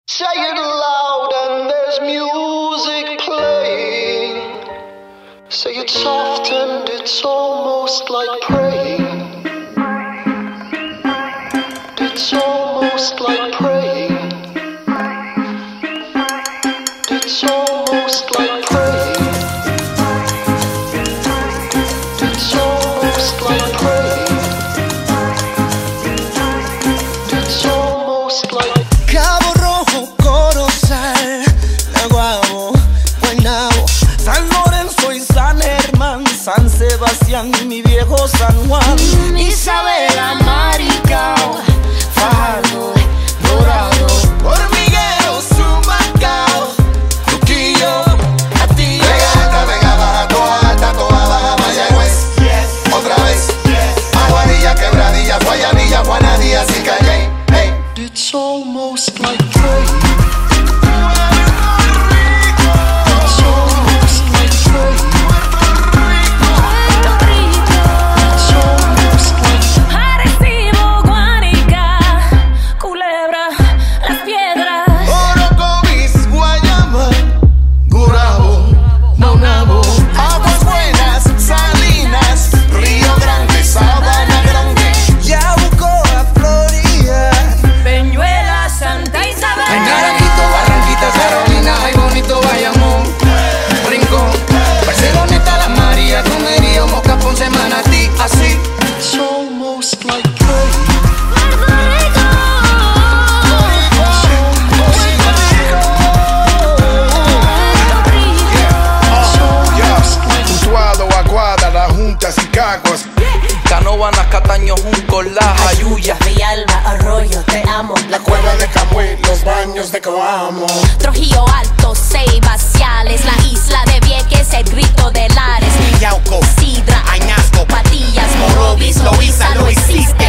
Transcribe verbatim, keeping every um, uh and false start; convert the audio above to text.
Say it loud and there's music playing. Say it soft and it's almost like praying. It's almost like praying. It's almost like praying. It's almost like praying. It's almost like Cabo Rojo, Corozal, Naguabo, Guaynabo, San Lorenzo y San Germán, San Sebastián y mi viejo San Juan, Isabela, Maricao, Fajardo, Dorado, Hormiguero, Sumacao, Luquillo, Atillo. Vega alta, Vega baja, toa alta, toa baja, Mayagüez, yes. Otra vez, yes. Aguadilla, Quebradilla, Guayanilla, Juanadía, y Calle, hey. it's almost like praying. Canova, Cataño, Junco, La Jayuya, Villalba, Arroyo, te amo. La cueva de Camuy, los baños de Coamo, Trujillo Alto, Ceiba, Ciales, la isla de Vieques, el Grito de Lares, Yauco, Sidra, Añasco, Patillas, Morovis, Loíza, no existe.